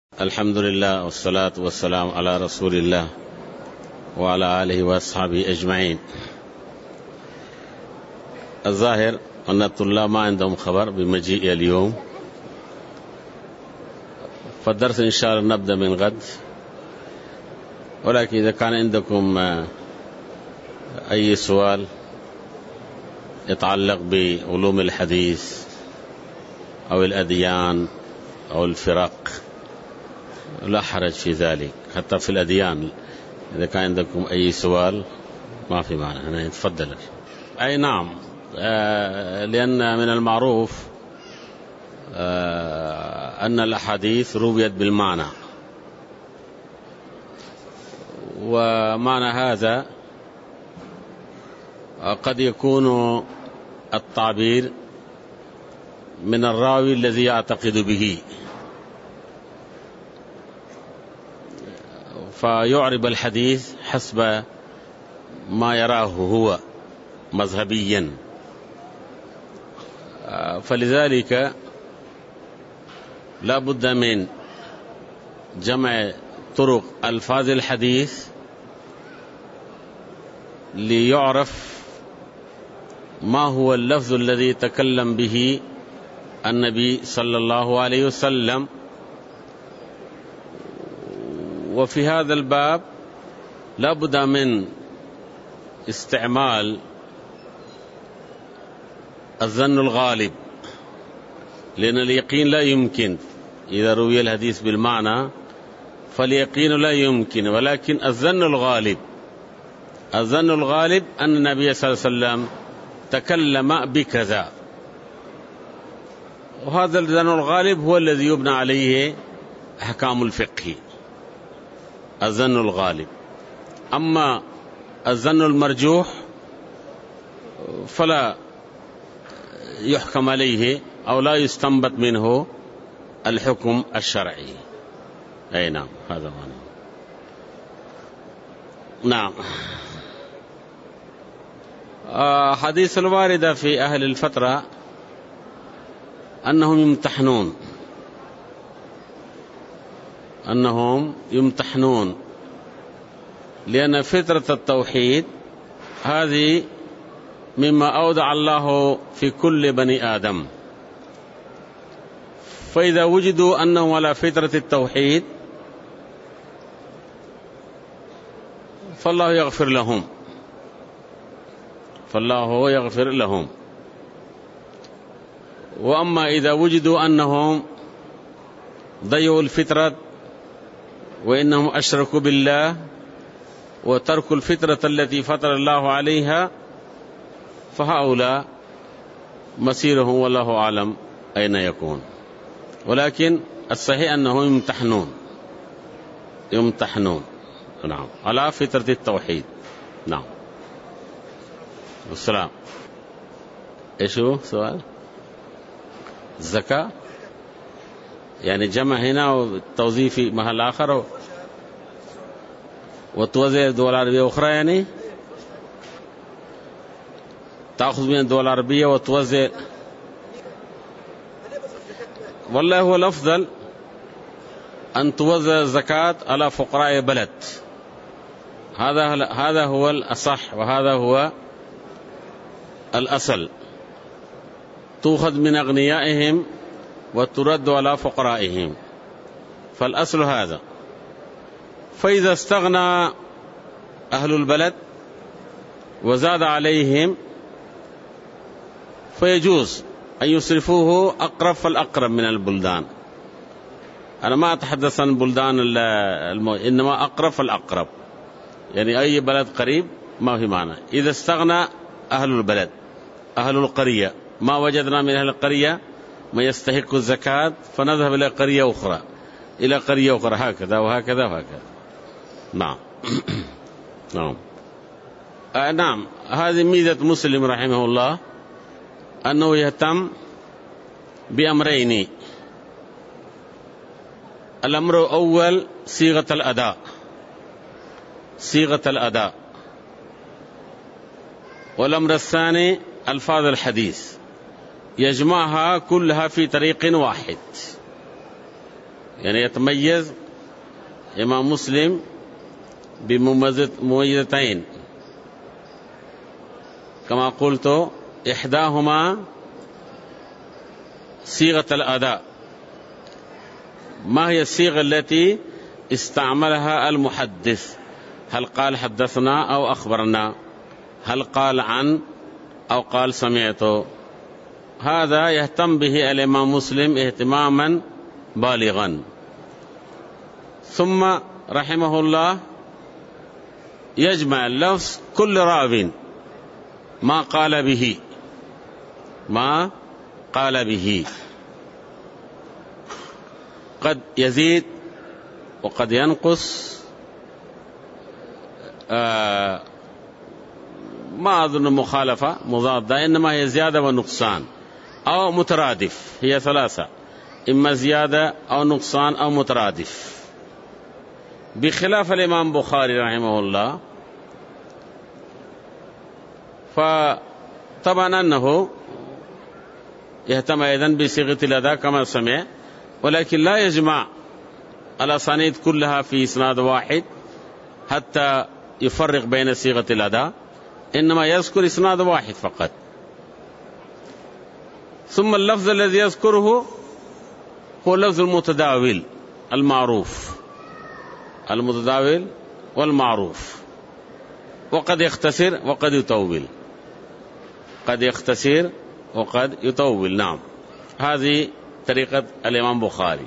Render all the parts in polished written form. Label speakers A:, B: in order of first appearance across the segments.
A: الحمد لله والصلاة والسلام على رسول الله وعلى آله وأصحابه أجمعين. الظاهر أن الطلاب ما عندهم خبر بمجيء اليوم، فالدرس إن شاء الله نبدأ من غد، ولكن إذا كان عندكم أي سؤال يتعلق بعلوم الحديث أو الأديان أو الفرق لا حرج في ذلك، حتى في الأديان إذا كان عندكم أي سؤال ما في معنى أنا يتفضل. أي نعم، لأن من المعروف أن الأحاديث رويت بالمعنى، ومعنى هذا قد يكون التعبير من الراوي الذي يعتقد به، فيعرب الحديث حسب ما يراه هو مذهبيا، فلذلك لا بد من جمع طرق ألفاظ الحديث ليعرف ما هو اللفظ الذي تكلم به النبي صلى الله عليه وسلم. وفي هذا الباب لا بد من استعمال الظن الغالب، لأن اليقين لا يمكن إذا روي الحديث بالمعنى، فاليقين لا يمكن، ولكن الظن الغالب أن النبي صلى الله عليه وسلم تكلم بكذا، وهذا الظن الغالب هو الذي يبنى عليه أحكام الفقه، الظن الغالب. أما الظن المرجوح فلا يحكم عليه أو لا يستنبط منه الحكم الشرعي. أي نعم، هذا معنى. نعم. حديث الواردة في أهل الفترة أنهم يمتحنون لأن فترة التوحيد هذه مما أودع الله في كل بني آدم، فإذا وجدوا أنهم على فترة التوحيد فالله يغفر لهم. وأما إذا وجدوا أنهم ضيعوا الفطرة وإنهم أشركوا بالله وتركوا الفطرة التي فطر الله عليها، فهؤلاء مسيرهم والله أعلم أين يكون. ولكن الصحيح أنهم يمتحنون نعم على فطرة التوحيد. نعم. والسلام. إيش هو سؤال؟ الزكاة يعني جمع هنا وتوظيف في محل آخر وتوزع دول عربية أخرى، يعني تأخذ من الدول العربية وتوزع. والله هو الأفضل أن توزع الزكاة على فقراء بلد، هذا هو الأصح وهذا هو الأصل، تأخذ من أغنيائهم وترد على فقرائهم، فالأصل هذا. فإذا استغنى أهل البلد وزاد عليهم فيجوز أن يصرفوه أقرب فالأقرب من البلدان. أنا ما أتحدث عن بلدان إنما أقرب فالأقرب، يعني أي بلد قريب ما في معنى. إذا استغنى أهل البلد، أهل القرية، ما وجدنا من أهل القرية ما يستحق الزكاة فنذهب إلى قرية أخرى هكذا وهكذا وهكذا. نعم. نعم. هذه ميزة مسلم رحمه الله، أنه يهتم بأمرين. الأمر الأول صيغة الأداء، والأمر الثاني ألفاظ الحديث، يجمعها كلها في طريق واحد. يعني يتميز إمام مسلم بمميزتين كما قلت، إحداهما صيغة الأداء. ما هي الصيغة التي استعملها المحدث؟ هل قال حدثنا أو أخبرنا؟ هل قال عن أو قال سمعت؟ هذا يهتم به الإمام مسلم اهتماما بالغا. ثم رحمه الله يجمع اللفظ كل راو ما قال به، ما قال به، قد يزيد وقد ينقص، ما أظن مخالفة مضادة، إنما هي زيادة ونقصان أو مترادف، هي ثلاثة، إما زيادة أو نقصان أو مترادف، بخلاف الإمام بخاري رحمه الله. فطبعا أنه يهتم أيضا بصيغة الأداء كما سمع، ولكن لا يجمع الأسانيد كلها في إسناد واحد حتى يفرق بين صيغة الأداء، إنما يذكر إسناد واحد فقط. ثم اللفظ الذي يذكره هو اللفظ المتداول المعروف، المتداول والمعروف، وقد يختصر وقد يطول، قد يختصر وقد يطول. نعم، هذه طريقة الإمام بخاري.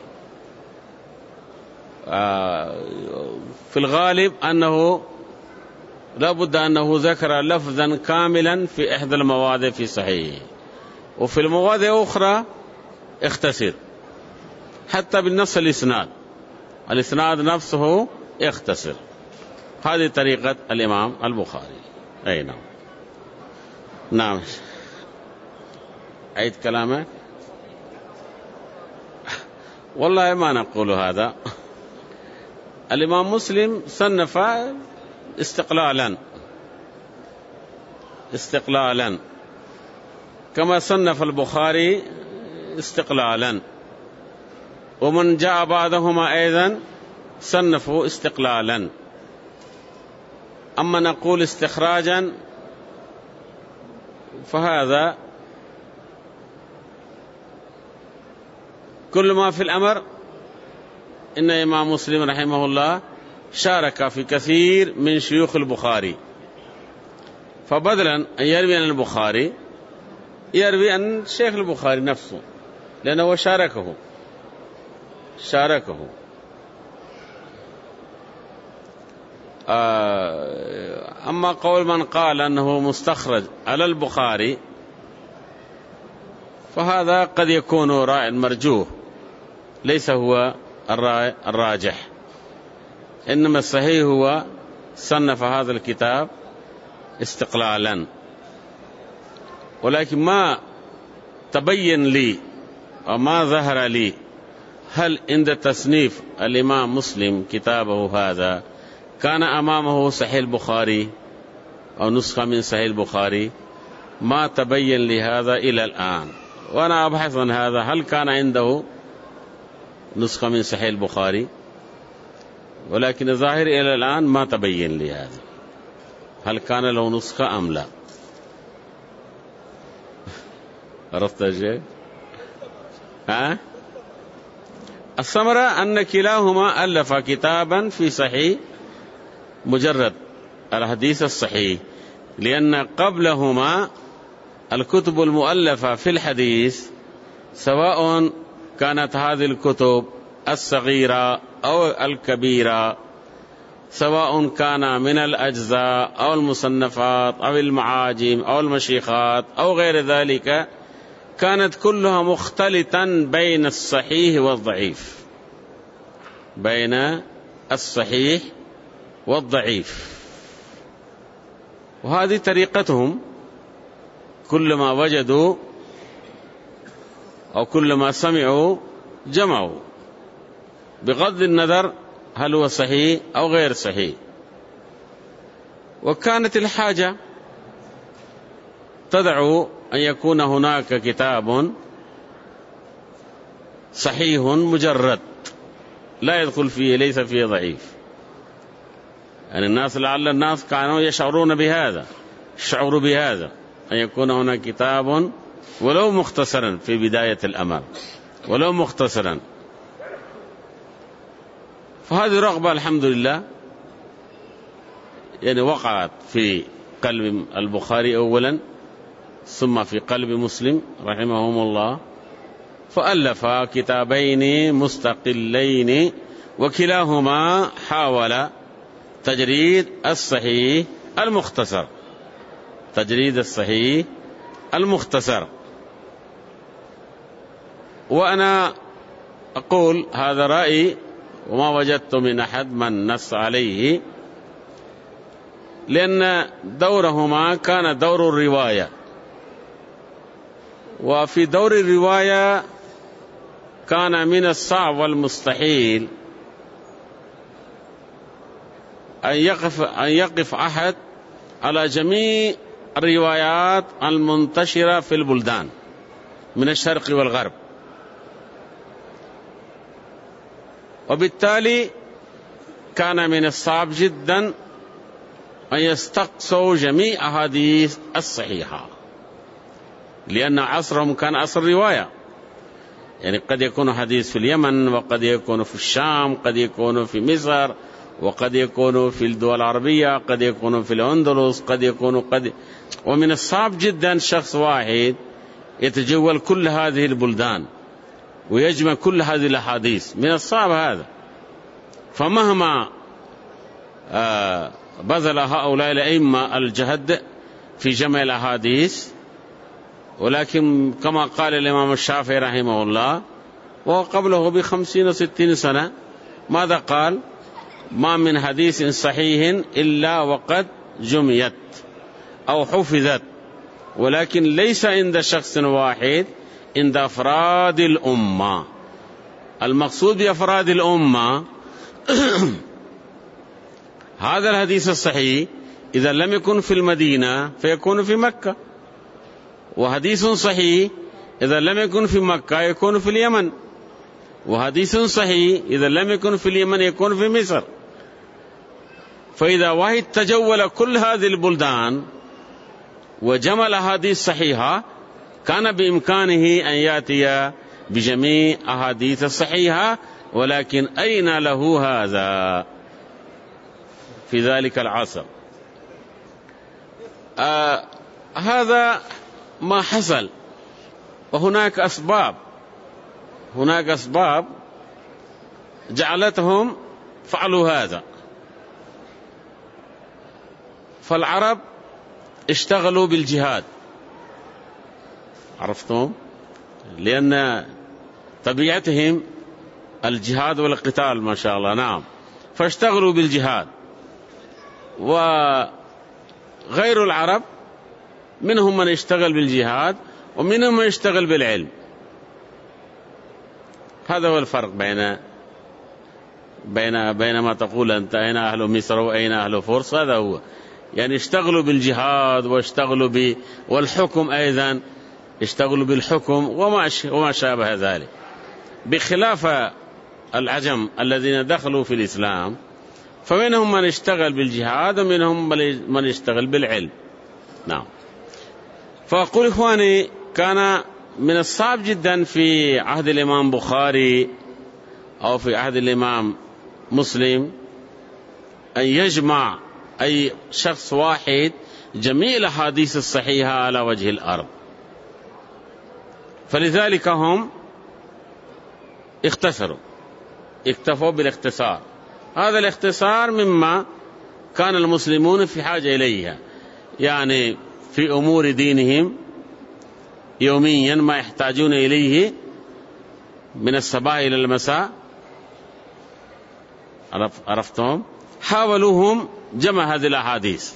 A: في الغالب أنه لا بد أنه ذكر لفظا كاملا في إحدى المواضع في صحيحه، وفي المواضع أخرى اختصر، حتى بالنص الإسناد نفسه يختصر. هذه طريقة الإمام البخاري. أي نعم. نعم، عيد كلامك. والله ما نقول هذا. الإمام مسلم صنف استقلالا كما صنف البخاري استقلالا، ومن جاء بعدهما أيضا صنفوا استقلالا. أما نقول استخراجا فهذا كل ما في الأمر إن إمام مسلم رحمه الله شارك في كثير من شيوخ البخاري، فبدلا أن يروي عن البخاري يروي عن شيخ البخاري نفسه، لأنه شاركه. أما قول من قال أنه مستخرج على البخاري فهذا قد يكون راء مرجوه، ليس هو الراء الراجح، إنما الصحيح هو صنف هذا الكتاب استقلالا. ولكن ما تبين لي وما ظهر لي هل عند تصنيف الإمام مسلم كتابه هذا كان أمامه صحيح البخاري أو نسخة من صحيح البخاري، ما تبين لي هذا إلى الآن، وأنا أبحث عن هذا، هل كان عنده نسخة من صحيح البخاري، ولكن الظاهر إلى الآن ما تبين لي هذا، هل كان له نسخة أم لا. عرفت الشيء؟ الثمرة أن كلاهما ألف كتابا في صحيح مجرد الحديث الصحيح، لأن قبلهما الكتب المؤلفة في الحديث سواء كانت هذه الكتب الصغيرة أو الكبيرة، سواء كان من الأجزاء أو المصنفات أو المعاجم أو المشيخات أو غير ذلك، كانت كلها مختلطا بين الصحيح والضعيف، بين الصحيح والضعيف. وهذه طريقتهم، كلما وجدوا أو كلما سمعوا جمعوا، بغض النظر هل هو صحيح أو غير صحيح. وكانت الحاجة تدعو أن يكون هناك كتاب صحيح مجرد لا يدخل فيه، ليس فيه ضعيف. يعني الناس لعل الناس كانوا يشعرون بهذا، الشعور بهذا أن يكون هناك كتاب ولو مختصرا في بداية الأمر، ولو مختصرا. فهذه رغبة الحمد لله يعني وقعت في قلب البخاري أولا، ثم في قلب مسلم رحمهم الله، فألف كتابين مستقلين، وكلاهما حاول تجريد الصحيح المختصر، تجريد الصحيح المختصر. وأنا أقول هذا رأيي وما وجدت من أحد من نص عليه، لأن دورهما كان دور الرواية، وفي دور الرواية كان من الصعب والمستحيل أن يقف أحد على جميع الروايات المنتشرة في البلدان من الشرق والغرب، وبالتالي كان من الصعب جدا أن يستقصوا جميع أحاديث الصحيحة، لأن عصرهم كان عصر رواية. يعني قد يكون حديث في اليمن، وقد يكون في الشام، قد يكون في مصر، وقد يكون في الدول العربية، قد يكون في الأندلس، ومن الصعب جدا شخص واحد يتجول كل هذه البلدان ويجمع كل هذه الأحاديث، من الصعب هذا. فمهما بذل هؤلاء الأئمة الجهد في جمع الأحاديث، ولكن كما قال الإمام الشافعي رحمه الله وقبله ب50 و60 سنة، ماذا قال؟ ما من حديث صحيح إلا وقد جمعت أو حفظت، ولكن ليس عند شخص واحد، عند أفراد الأمة. المقصود بأفراد الأمة هذا الحديث الصحيح إذا لم يكن في المدينة فيكون في مكة، وحديث صحيح إذا لم يكن في مكة يكون في اليمن، وحديث صحيح إذا لم يكن في اليمن يكون في مصر. فإذا واحد تجول كل هذه البلدان وجمع الأحاديث صحيحة، كان بإمكانه أن يأتي بجميع أحاديث الصحيحة، ولكن أين له هذا في ذلك العصر؟ هذا ما حصل، وهناك أسباب جعلتهم فعلوا هذا. فالعرب اشتغلوا بالجهاد، عرفتم؟ لأن طبيعتهم الجهاد والقتال ما شاء الله، نعم، فاشتغلوا بالجهاد. وغير العرب منهم من يشتغل بالجهاد ومنهم من يشتغل بالعلم. هذا هو الفرق بين ما تقول أنت أين أهل مصر وأين أهل فرس. هذا هو، يعني اشتغلوا بالجهاد واشتغلوا والحكم أيضا، اشتغلوا بالحكم وما شابه ذلك، بخلاف العجم الذين دخلوا في الإسلام، فمنهم من اشتغل بالجهاد ومنهم من اشتغل بالعلم. نعم. فأقول إخواني، كان من الصعب جدا في عهد الإمام بخاري أو في عهد الإمام مسلم أن يجمع أي شخص واحد جميع الأحاديث الصحيحة على وجه الأرض. فلذلك هم اكتفوا بالاختصار. هذا الاختصار مما كان المسلمون في حاجة إليها، يعني في أمور دينهم يوميا ما يحتاجون إليه من الصباح إلى المساء، عرفتم؟ حاولوهم جمع هذه الأحاديث،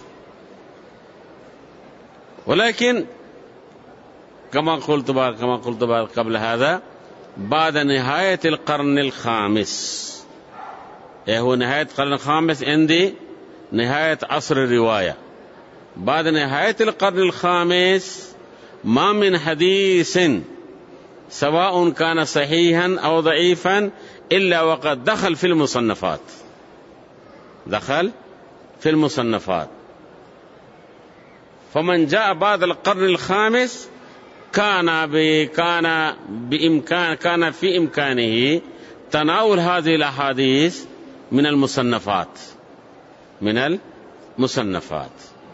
A: ولكن كما قلت قبل هذا، بعد نهاية القرن الخامس، هو نهاية القرن الخامس عندي نهاية عصر الرواية. بعد نهاية القرن الخامس ما من حديث سواء كان صحيحا أو ضعيفا إلا وقد دخل في المصنفات، دخل في المصنفات. فمن جاء بعد القرن الخامس كان في إمكانه تناول هذه الأحاديث من المصنفات،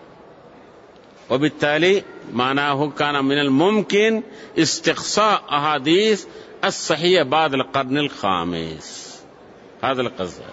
A: وبالتالي معناه كان من الممكن استقصاء أحاديث الصحيحة بعد القرن الخامس. هذا القصد،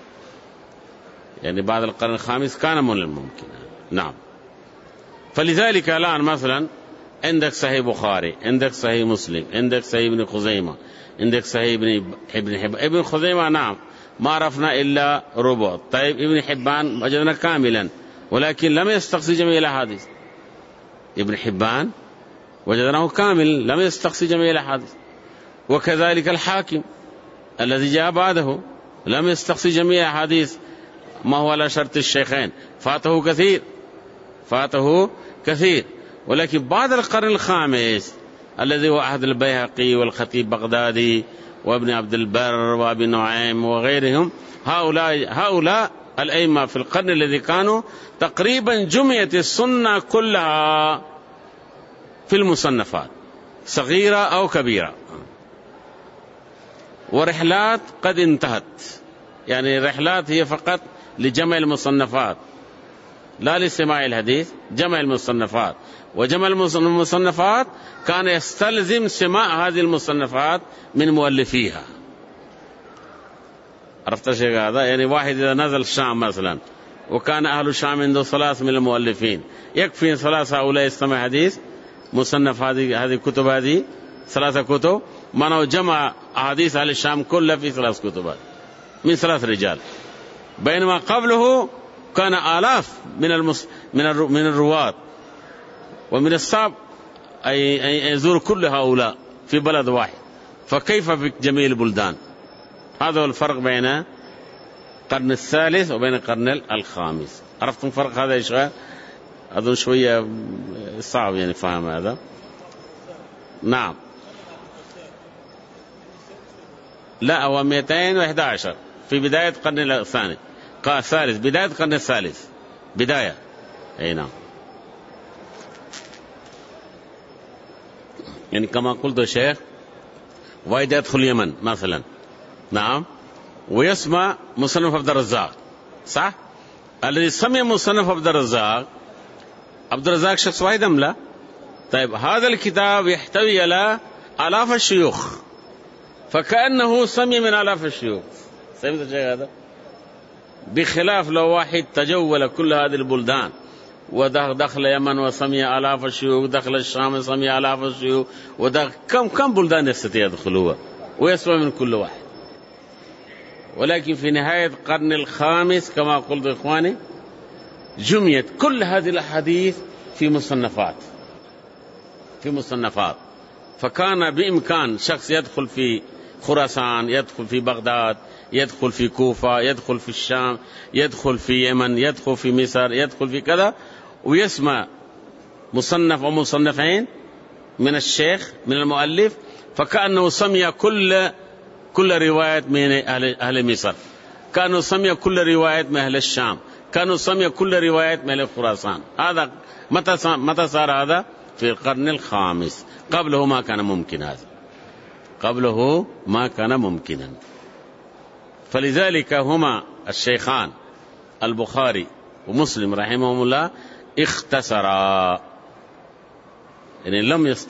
A: يعني بعد القرن الخامس كان من الممكن. نعم. فلذلك الآن مثلا عندك صحيح بخاري، عندك صحيح مسلم، عندك صحيح ابن خزيمة، عندك صحيح ابن حبان. ابن خزيمة نعم ما عرفنا إلا ربع. طيب ابن حبان وجدنا كاملا ولكن لم يستقصي جميع الأحاديث. ابن حبان وجدناه كامل لم يستقصي جميع الأحاديث. وكذلك الحاكم الذي جاء بعده لم يستقصي جميع الأحاديث، ما هو على شرط الشيخين، فاته كثير. ولكن بعد القرن الخامس الذي هو عهد البيهقي والخطيب بغدادي وابن عبد البر وابن نعيم وغيرهم، هؤلاء الأئمة في القرن الذي كانوا تقريبا جمعت السنة كلها في المصنفات صغيرة أو كبيرة. ورحلات قد انتهت، يعني رحلات هي فقط لجمع المصنفات لا لسماع الحديث، جمع المصنفات. وجمع المصنفات كان يستلزم سماع هذه المصنفات من مؤلفيها. عرفت شيء هذا؟ يعني واحد إذا نزل الشام مثلا وكان أهل الشام عنده 3 من المؤلفين، يكفي 3 هؤلاء يستمع حديث مصنف هذه الكتب، هذه 3 كتب، منه جمع أحاديث أهل الشام كلها في 3 كتب من 3 رجال. بينما قبله كان آلاف من الرواة ومن الصعب أن يزور كل هؤلاء في بلد واحد، فكيف في جميع البلدان؟ هذا هو الفرق بين القرن الثالث وبين القرن الخامس. عرفتم الفرق هذا يا شباب؟ أظن شوية صعب يعني فهم هذا. نعم. لا، هو 211 في بداية القرن الثالث، بداية القرن الثالث بداية. أي نعم. يعني كما قلت الشيخ، واحد يدخل اليمن مثلا، نعم، ويسمع مصنف عبد الرزاق، صح؟ الذي سمع مصنف عبد الرزاق شخص واحد أم لا؟ طيب هذا الكتاب يحتوي على آلاف الشيوخ، فكأنه سمع من آلاف الشيوخ. فهمت الشيء هذا؟ بخلاف لو واحد تجول كل هذه البلدان ودخل يمن وسمع آلاف الشيوخ، دخل الشام وسمع آلاف الشيوخ، كم بلدان يستطيع يدخلوها ويسمع من كل واحد. ولكن في نهاية القرن الخامس كما قلت إخواني جمعت كل هذه الأحاديث في مصنفات، فكان بإمكان شخص يدخل في خراسان، يدخل في بغداد، يدخل في كوفة، يدخل في الشام، يدخل في يمن، يدخل في مصر، يدخل في كذا، ويسمع مصنف ومصنفين من الشيخ من المؤلف، فكأنه سمع كل رواية من أهل مصر، كانوا سمع كل رواية من أهل الشام، كانوا سمع كل رواية من أهل خراسان. هذا متى صار هذا؟ في القرن الخامس. قبله ما كان ممكن، هذا قبله ما كان ممكنا. فلذلك هما الشيخان البخاري ومسلم رحمهم الله اختصرا، يعني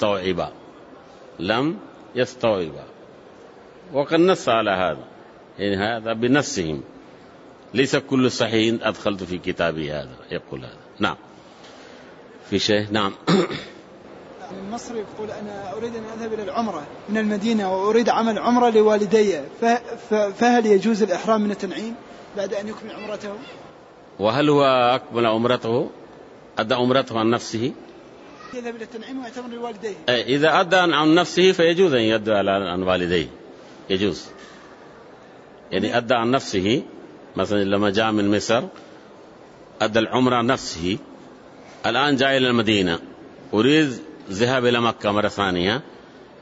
A: لم يستوعبا، وقد نص على هذا، يعني هذا بنفسهم، ليس كل صحيح أدخلت في كتابي هذا، يقول هذا. نعم. في شيء؟ نعم.
B: المصري يقول أنا أريد أن أذهب إلى العمرة من المدينة وأريد عمل عمرة لوالدي، فهل يجوز الإحرام من التنعيم بعد أن يكمل عمرته؟
A: وهل هو أكمل عمرته، أدى عمرته عن نفسه؟
B: يذهب إلى التنعيم ويعتمر لوالديه.
A: إذا أدى عن نفسه فيجوز أن يدى عن والديه، يجوز. يعني أدى عن نفسه، مثلا لما جاء من مصر أدى العمرة عن نفسه، الآن جاء إلى المدينة أريد ذهاب إلى مكة مرة ثانية،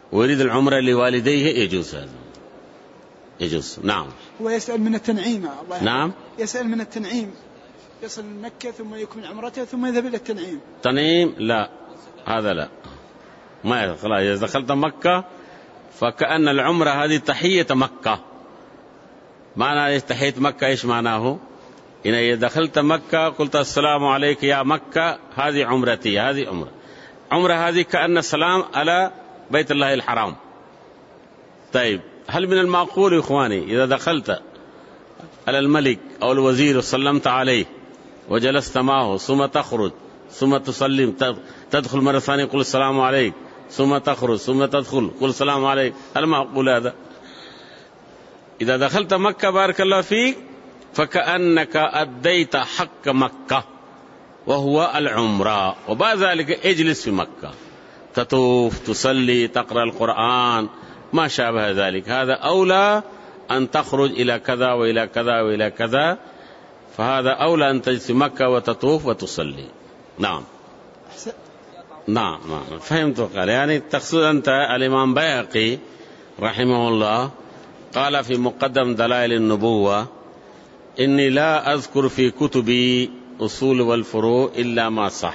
A: ويريد العمرة لوالديه يجوز هذا، يجوز. نعم.
B: هو يسأل من التنعيم. الله
A: نعم.
B: يسأل من التنعيم، يصل مكة ثم يكمل عمرته ثم يذهب إلى التنعيم.
A: تنعيم لا، هذا لا، ما خلاص. إذا دخلت مكة فكأن العمرة هذه تحية مكة. معنى تحية مكة إيش معناه؟ إن إذا دخلت مكة قلت السلام عليك يا مكة، هذه عمرتي، هذه عمرة هذه كأن السلام على بيت الله الحرام. طيب، هل من المعقول يا إخواني إذا دخلت على الملك أو الوزير وسلمت عليه وجلست معه ثم تخرج ثم تسلم تدخل مرة ثانية قل السلام عليك ثم تخرج ثم تدخل قل السلام عليك؟ هل معقول هذا؟ إذا دخلت مكة بارك الله فيك فكأنك أديت حق مكة وهو العمرة، وبعد ذلك اجلس في مكة تطوف تصلي تقرأ القرآن ما شابه ذلك. هذا أولى أن تخرج إلى كذا وإلى كذا وإلى كذا، فهذا أولى أن تجلس في مكة وتطوف وتصلي. نعم. نعم فهمت. قال يعني تقصد أنت الإمام بيهقي رحمه الله قال في مقدم دلائل النبوة إني لا أذكر في كتبي أصول والفروع إلا ما صح.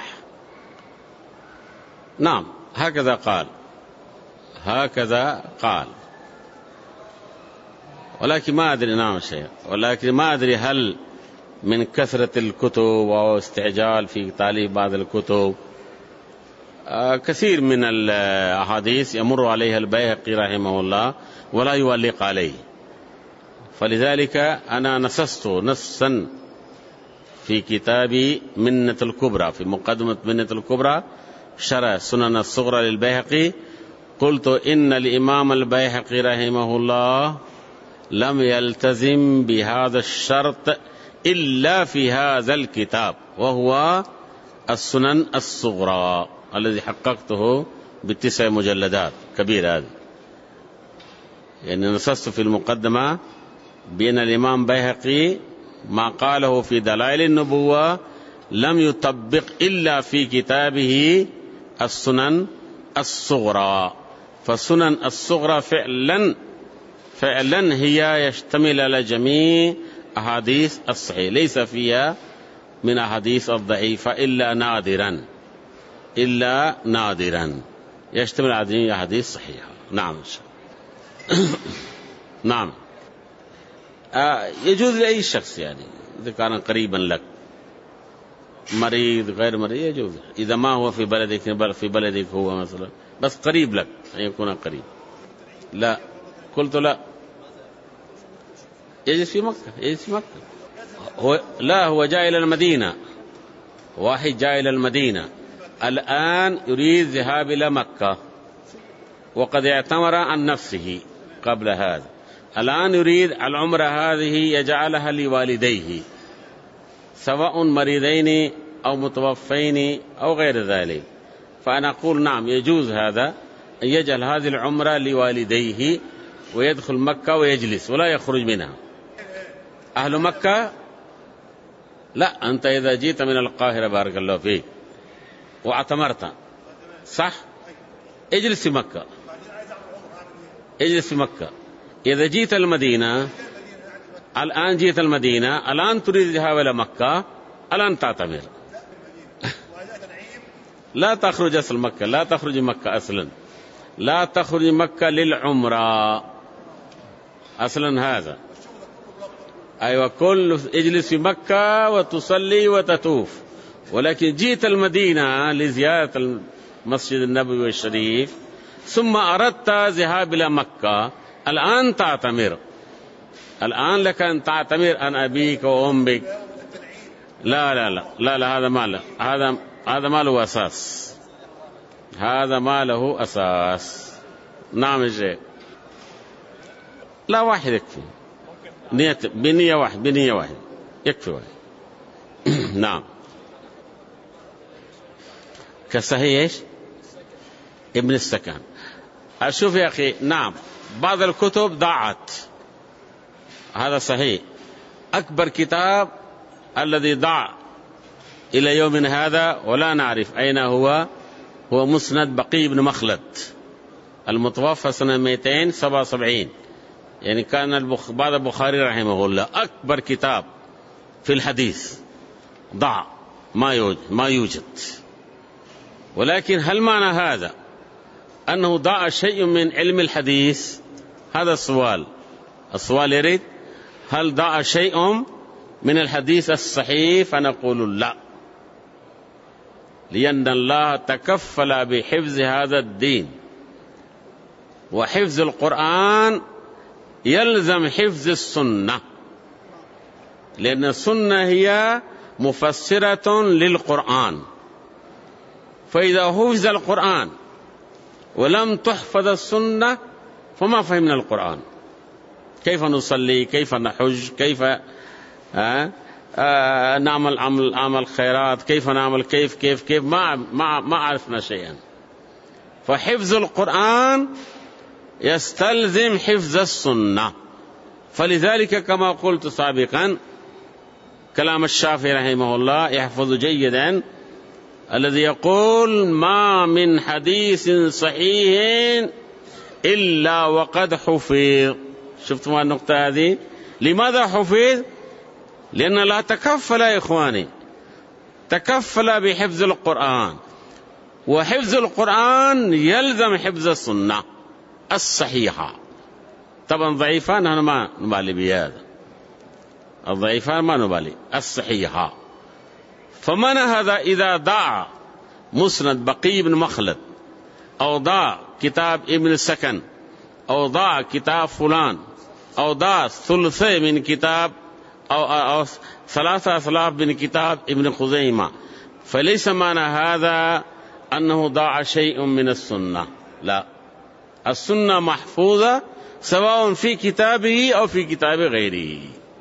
A: نعم هكذا قال، هكذا قال، ولكن ما أدري. نعم شيء، ولكن ما أدري هل من كثرة الكتب أو استعجال في تأليف بعض الكتب. كثير من الأحاديث يمر عليها البيهقي رحمه الله ولا يعلق عليه، فلذلك أنا نصست نصا في كتابي منة الكبرى، في مقدمة منة الكبرى شرح سنن الصغرى للبيهقي، قلت إن الإمام البيهقي رحمه الله لم يلتزم بهذا الشرط إلا في هذا الكتاب وهو السنن الصغرى الذي حققته ب9 مجلدات كبير. هذا يعني نصصت في المقدمة بأن الإمام بيهقي ما قاله في دلائل النبوة لم يطبق إلا في كتابه السنن الصغرى. فالسنن الصغرى فعلا هي يشتمل على جميع أحاديث الصحيح، ليس فيها من أحاديث الضعيفة إلا نادرا يشتمل على جميع أحاديث صحيحة. نعم. نعم. يجوز لأي شخص، يعني إذا كان قريبا لك، مريض غير مريض يجوز، إذا ما هو في بلدك هو مثلا بس قريب لك أن يكون قريب. لا، قلت لا، يجلس في مكة. هو جاء إلى المدينة، واحد جاء إلى المدينة الآن يريد ذهاب إلى مكة وقد اعتمر عن نفسه قبل هذا، الآن يريد العمرة هذه يجعلها لوالديه سواء مريضين أو متوفين أو غير ذلك، فأنا أقول نعم يجوز هذا أن يجعل هذه العمرة لوالديه ويدخل مكة ويجلس ولا يخرج منها. أهل مكة لا، أنت إذا جيت من القاهرة بارك الله فيك واعتمرت صح، اجلس في مكة، اجلس في مكة. إذا جيت المدينة الآن، جيت المدينة الآن تريد الذهاب إلى مكة، الآن تعتمر. لا تخرج أصل مكة، لا تخرج مكة أصلا، لا تخرج مكة للعمرة أصلا. هذا أيوة، كل اجلس في مكة وتصلي وتطوف، ولكن جيت المدينة لزيارة المسجد النبوي الشريف ثم أردت ذهاب إلى مكة، الآن تعتمر، الآن لك أن تعتمر عن أبيك وأمك. لا لا لا لا, لا هذا ما له، هذا ما له أساس، هذا ما له أساس. نعم الشيخ، لا واحد يكفي، بنية واحد يكفي واحد. نعم. كصحيح ابن السكن. أشوف يا أخي، نعم بعض الكتب ضاعت، هذا صحيح. أكبر كتاب الذي ضاع إلى يومنا هذا ولا نعرف أين هو مسند بقي بن مخلد، المتوفى سنة 277. يعني كان بعد البخاري رحمه الله أكبر كتاب في الحديث ضاع، ما يوجد. ولكن هل معنى هذا أنه ضاع شيء من علم الحديث؟ هذا السؤال يريد هل ضاع شيء من الحديث الصحيح؟ فنقول لا، لأن الله تكفل بحفظ هذا الدين، وحفظ القرآن يلزم حفظ السنة، لأن السنة هي مفسرة للقرآن. فإذا حفظ القرآن ولم تحفظ السنة فما فهمنا القرآن. كيف نصلي، كيف نحج، كيف نعمل عمل خيرات، كيف نعمل كيف ما عرفنا شيئا. فحفظ القرآن يستلزم حفظ السنة. فلذلك كما قلت سابقا كلام الشافعي رحمه الله يحفظ جيدا الذي يقول ما من حديث صحيح إلا وقد حفظ. شفتوا النقطة هذه؟ لماذا حفظ؟ لأن الله تكفل يا إخواني، تكفل بحفظ القرآن، وحفظ القرآن يلزم حفظ السنة الصحيحة. طبعا ضعيفان نحن ما نبالي بهذا، الضعيفان ما نبالي، الصحيحة. فمن هذا إذا ضاع مسند بقي بن مخلد، أو ضاع كتاب ابن السكن، أو ضاع كتاب فلان، أو ضاع ثلثي من كتاب أو 3 أثلاث من كتاب ابن خزيمة، فليس معنى هذا أنه ضاع شيء من السنة. لا، السنة محفوظة سواء في كتابه أو في كتاب غيره.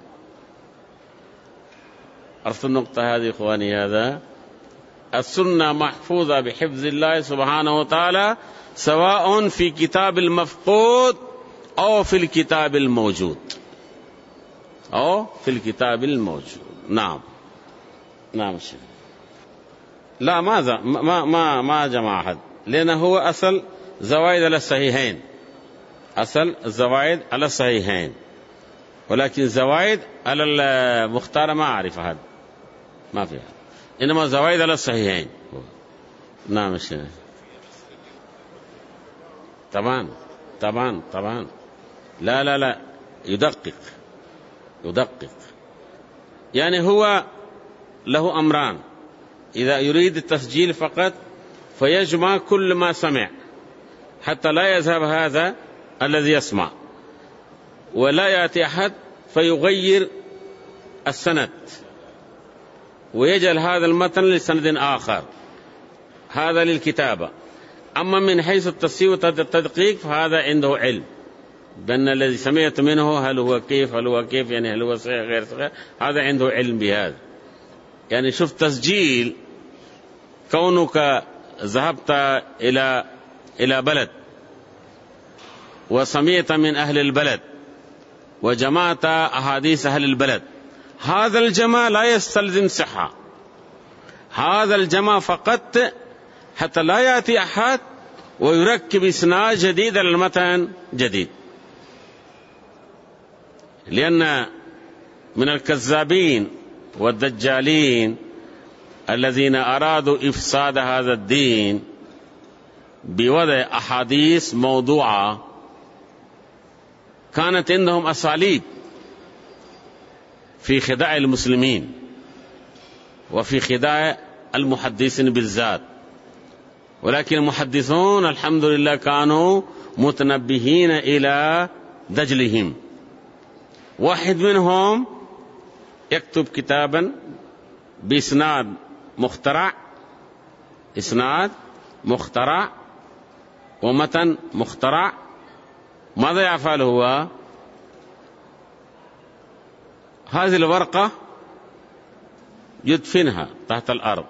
A: عرفت النقطة هذه إخواني؟ هذا السنة محفوظة بحفظ الله سبحانه وتعالى سواء في كتاب المفقود أو في الكتاب الموجود، نعم الشيخ. لا ماذا ما جمع أحد، لأنه هو أصل زوائد على الصحيحين، أصل الزوائد على الصحيحين، ولكن زوائد على المختار ما أعرف هذا، ما فيها، إنما زوائد على الصحيحين. نعم الشيخ. طبعا لا يدقق. يعني هو له أمران: إذا يريد التسجيل فقط فيجمع كل ما سمع حتى لا يذهب هذا الذي يسمع، ولا يأتي أحد فيغير السند ويجعل هذا المتن لسند آخر، هذا للكتابة. أما من حيث التصحيح والتدقيق فهذا عنده علم بأن الذي سمعت منه هل هو كيف يعني هل هو صحيح غير صحيح، هذا عنده علم بهذا. يعني شوف تسجيل، كونك ذهبت إلى بلد وسمعت من أهل البلد وجمعت أحاديث أهل البلد، هذا الجمع لا يستلزم صحة، هذا الجمع فقط حتى لا يأتي أحد ويركب إسناد جديد على المتن جديد. لأن من الكذابين والدجالين الذين أرادوا إفساد هذا الدين بوضع أحاديث موضوعة، كانت عندهم أساليب في خداع المسلمين وفي خداع المحدثين بالذات، ولكن المحدثون الحمد لله كانوا متنبهين إلى دجلهم. واحد منهم يكتب كتابا بإسناد مخترع ومتن مخترع. ماذا يفعل هو؟ هذه الورقة يدفنها تحت الأرض،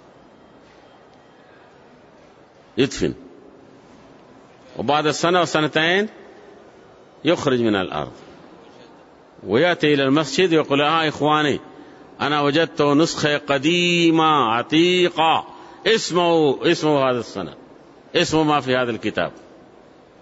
A: وبعد سنة وسنتين يخرج من الأرض ويأتي إلى المسجد ويقول إخواني أنا وجدت نسخة قديمة عتيقة، اسمه هذا السنة، اسمه ما في هذا الكتاب.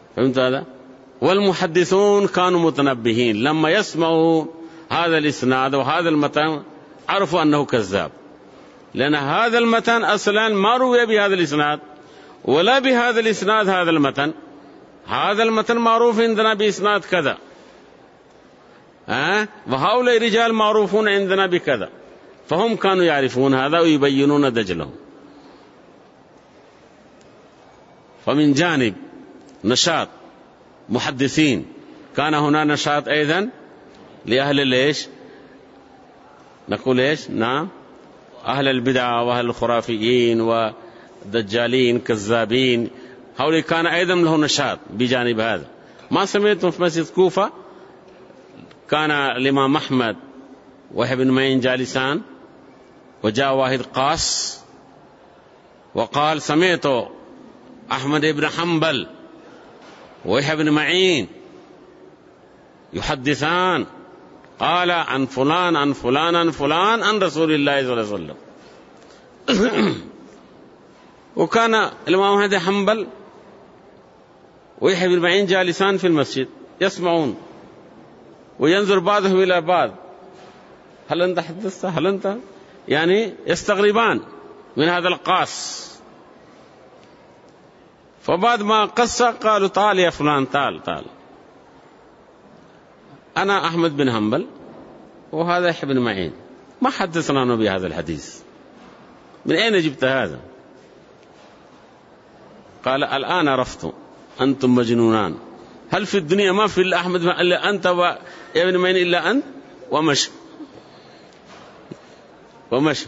A: فهمت هذا؟ والمحدثون كانوا متنبهين لما يسمعوا هذا الإسناد وهذا المتن عرفوا أنه كذاب، لأن هذا المتن أصلا ما روي بهذا الإسناد ولا بهذا الإسناد هذا المتن. هذا المتن معروف عندنا بإسناد كذا، وهؤلاء رجال معروفون عندنا بكذا، فهم كانوا يعرفون هذا ويبينون دجلهم. فمن جانب نشاط محدثين كان هنا نشاط أيضا لأهل ليش نقول إيش نعم أهل البدع وأهل الخرافيين ودجالين كذابين، هؤلاء كان أيضا له نشاط بجانب هذا. ما سمعتم في مسجد كوفة كان الإمام أحمد ويحيى بن معين جالسان، وجاء واحد قاص وقال سمعت أحمد بن حنبل ويحيى بن معين يحدثان قال عن فلان عن فلان عن فلان عن رسول الله صلى الله عليه وسلم. وكان الإمام أحمد بن حنبل ويحيى بن معين جالسان في المسجد يسمعون، وينظر بعضهم إلى بعض هل أنت حدثت هل أنت، يعني يستغربان من هذا القاص. فبعد ما قص قالوا تعال يا فلان تعال تعال، أنا أحمد بن حنبل وهذا يحيى بن معين، ما حدثنا عنه بهذا الحديث، من أين جبت هذا؟ قال الآن عرفت أنتم مجنونان، هل في الدنيا ما في إلا أحمد إلا أنت وابن معين إلا أنت؟ ومشى.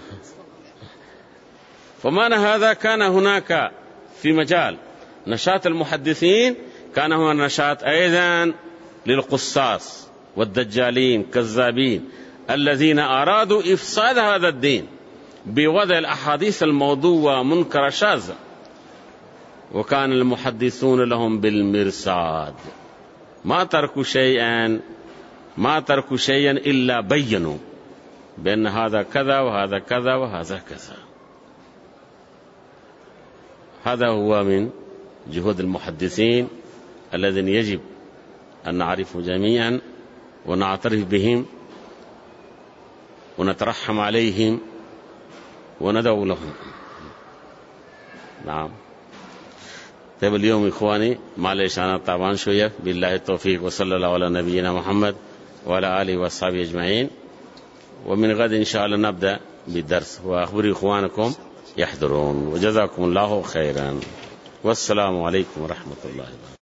A: فمعنى هذا كان هناك في مجال نشاط المحدثين كان هو نشاط أيضا للقصاص والدجالين كذابين الذين أرادوا إفساد هذا الدين بوضع الأحاديث الموضوعة منكرة شاذة، وكان المحدثون لهم بالمرصاد، ما تركوا شيئا إلا بينوا بأن هذا كذا وهذا كذا وهذا كذا. هذا هو من جهود المحدثين الذين يجب أن نعرفه جميعا ونعترف بهم ونترحم عليهم وندعو لهم. نعم. طيب اليوم إخواني معلش أنا طبعا شوية، بالله التوفيق، وصلى الله على نبينا محمد وعلى آله وأصحابه أجمعين. ومن غد إن شاء الله نبدأ بالدرس، وأخبروا إخوانكم يحضرون، وجزاكم الله خيرا، والسلام عليكم ورحمة الله وبركاته.